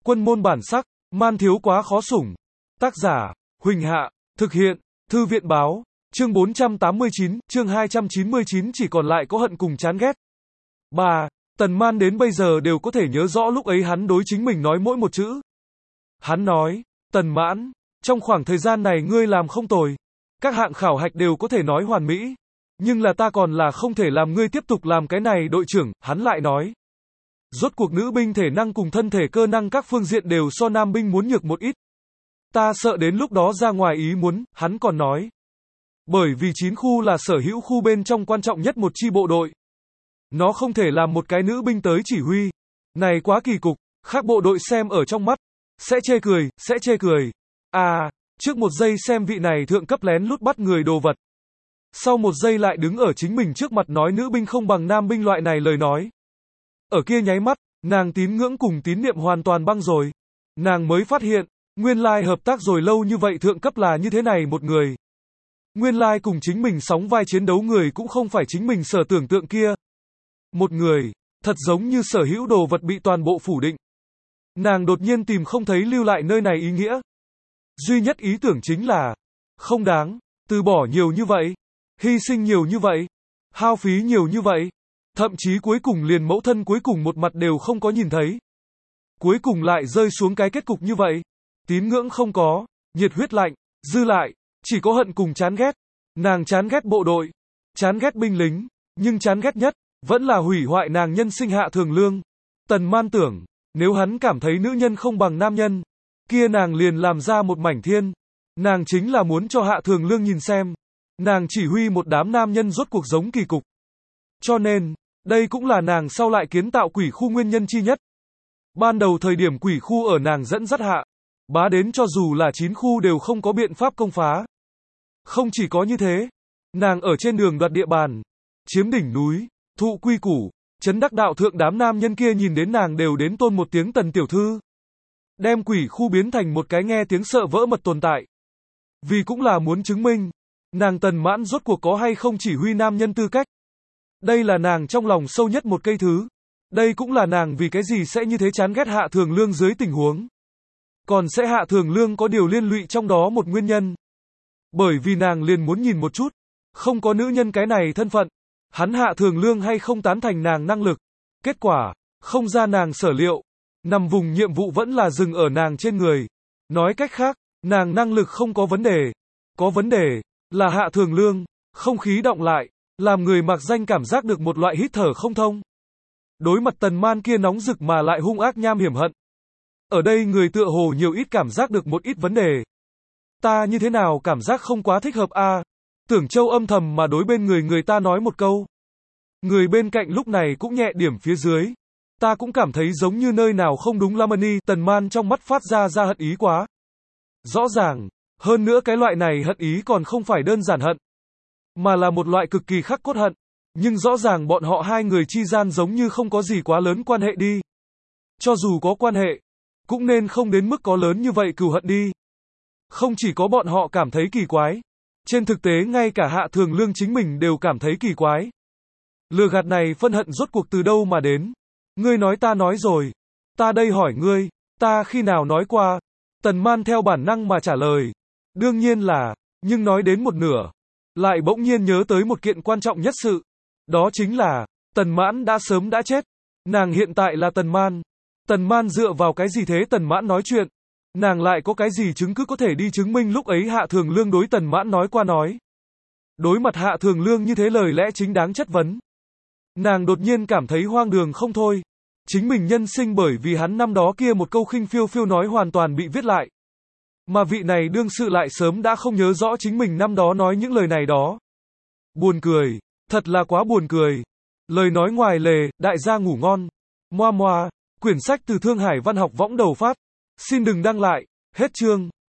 Quân môn bản sắc, man thiếu quá khó sủng. Tác giả, Huỳnh Hạ, thực hiện, Thư viện báo, chương 489, chương 299 chỉ còn lại có hận cùng chán ghét. 3. Tần Man đến bây giờ đều có thể nhớ rõ lúc ấy hắn đối chính mình nói mỗi một chữ. Hắn nói, Tần Mãn, trong khoảng thời gian này ngươi làm không tồi. Các hạng khảo hạch đều có thể nói hoàn mỹ. Nhưng là ta còn là không thể làm ngươi tiếp tục làm cái này đội trưởng, hắn lại nói. Rốt cuộc nữ binh thể năng cùng thân thể cơ năng các phương diện đều so nam binh muốn nhược một ít. Ta sợ đến lúc đó ra ngoài ý muốn, hắn còn nói. Bởi vì 9 khu là sở hữu khu bên trong quan trọng nhất một chi bộ đội. Nó không thể làm một cái nữ binh tới chỉ huy. Này quá kỳ cục, khác bộ đội xem ở trong mắt. Sẽ chê cười. À, trước một giây xem vị này thượng cấp lén lút bắt người đồ vật. Sau một giây lại đứng ở chính mình trước mặt nói nữ binh không bằng nam binh loại này lời nói. Ở kia nháy mắt, nàng tín ngưỡng cùng tín niệm hoàn toàn băng rồi. Nàng mới phát hiện, nguyên lai hợp tác rồi lâu như vậy thượng cấp là như thế này một người. Nguyên lai cùng chính mình sóng vai chiến đấu người cũng không phải chính mình sở tưởng tượng kia. Một người, thật giống như sở hữu đồ vật bị toàn bộ phủ định. Nàng đột nhiên tìm không thấy lưu lại nơi này ý nghĩa. Duy nhất ý tưởng chính là, không đáng, từ bỏ nhiều như vậy, hy sinh nhiều như vậy, hao phí nhiều như vậy. Thậm chí cuối cùng liền mẫu thân cuối cùng một mặt đều không có nhìn thấy. Cuối cùng lại rơi xuống cái kết cục như vậy. Tín ngưỡng không có, nhiệt huyết lạnh, dư lại, chỉ có hận cùng chán ghét. Nàng chán ghét bộ đội, chán ghét binh lính, nhưng chán ghét nhất, vẫn là hủy hoại nàng nhân sinh Hạ Thường Lương. Tần Man tưởng, nếu hắn cảm thấy nữ nhân không bằng nam nhân, kia nàng liền làm ra một mảnh thiên. Nàng chính là muốn cho Hạ Thường Lương nhìn xem. Nàng chỉ huy một đám nam nhân rốt cuộc giống kỳ cục. Cho nên, đây cũng là nàng sau lại kiến tạo quỷ khu nguyên nhân chi nhất. Ban đầu thời điểm quỷ khu ở nàng dẫn dắt hạ, bá đến cho dù là 9 khu đều không có biện pháp công phá. Không chỉ có như thế, nàng ở trên đường đoạt địa bàn, chiếm đỉnh núi, thụ quy củ, chấn đắc đạo thượng đám nam nhân kia nhìn đến nàng đều đến tôn một tiếng Tần tiểu thư. Đem quỷ khu biến thành một cái nghe tiếng sợ vỡ mật tồn tại. Vì cũng là muốn chứng minh, nàng Tần Mãn rốt cuộc có hay không chỉ huy nam nhân tư cách. Đây là nàng trong lòng sâu nhất một cây thứ. Đây cũng là nàng vì cái gì sẽ như thế chán ghét Hạ Thường Lương dưới tình huống. Còn sẽ Hạ Thường Lương có điều liên lụy trong đó một nguyên nhân. Bởi vì nàng liền muốn nhìn một chút, không có nữ nhân cái này thân phận, hắn Hạ Thường Lương hay không tán thành nàng năng lực. Kết quả, không ra nàng sở liệu, nằm vùng nhiệm vụ vẫn là dừng ở nàng trên người. Nói cách khác, nàng năng lực không có vấn đề. Có vấn đề, là Hạ Thường Lương, không khí động lại. Làm người mặc danh cảm giác được một loại hít thở không thông. Đối mặt Tần Man kia nóng rực mà lại hung ác nham hiểm hận. Ở đây người tựa hồ nhiều ít cảm giác được một ít vấn đề. Ta như thế nào cảm giác không quá thích hợp a? Tưởng Châu âm thầm mà đối bên người ta nói một câu. Người bên cạnh lúc này cũng nhẹ điểm phía dưới. Ta cũng cảm thấy giống như nơi nào không đúng Lamani. Tần Man trong mắt phát ra hận ý quá. Rõ ràng, hơn nữa cái loại này hận ý còn không phải đơn giản hận. Mà là một loại cực kỳ khắc cốt hận. Nhưng rõ ràng bọn họ hai người chi gian giống như không có gì quá lớn quan hệ đi. Cho dù có quan hệ, cũng nên không đến mức có lớn như vậy cừu hận đi. Không chỉ có bọn họ cảm thấy kỳ quái. Trên thực tế ngay cả Hạ Thường Lương chính mình đều cảm thấy kỳ quái. Lừa gạt này phân hận rốt cuộc từ đâu mà đến. Ngươi nói ta nói rồi. Ta đây hỏi ngươi, ta khi nào nói qua. Tần Man theo bản năng mà trả lời. Đương nhiên là, nhưng nói đến một nửa. Lại bỗng nhiên nhớ tới một kiện quan trọng nhất sự. Đó chính là, Tần Mãn đã sớm đã chết. Nàng hiện tại là Tần Man. Tần Man dựa vào cái gì thế Tần Mãn nói chuyện? Nàng lại có cái gì chứng cứ có thể đi chứng minh lúc ấy Hạ Thường Lương đối Tần Mãn nói qua nói. Đối mặt Hạ Thường Lương như thế lời lẽ chính đáng chất vấn. Nàng đột nhiên cảm thấy hoang đường không thôi. Chính mình nhân sinh bởi vì hắn năm đó kia một câu khinh phiêu phiêu nói hoàn toàn bị viết lại. Mà vị này đương sự lại sớm đã không nhớ rõ chính mình năm đó nói những lời này đó. Buồn cười, thật là quá buồn cười. Lời nói ngoài lề, đại gia ngủ ngon. Moa moa, quyển sách từ Thương Hải Văn học võng đầu phát. Xin đừng đăng lại, hết chương.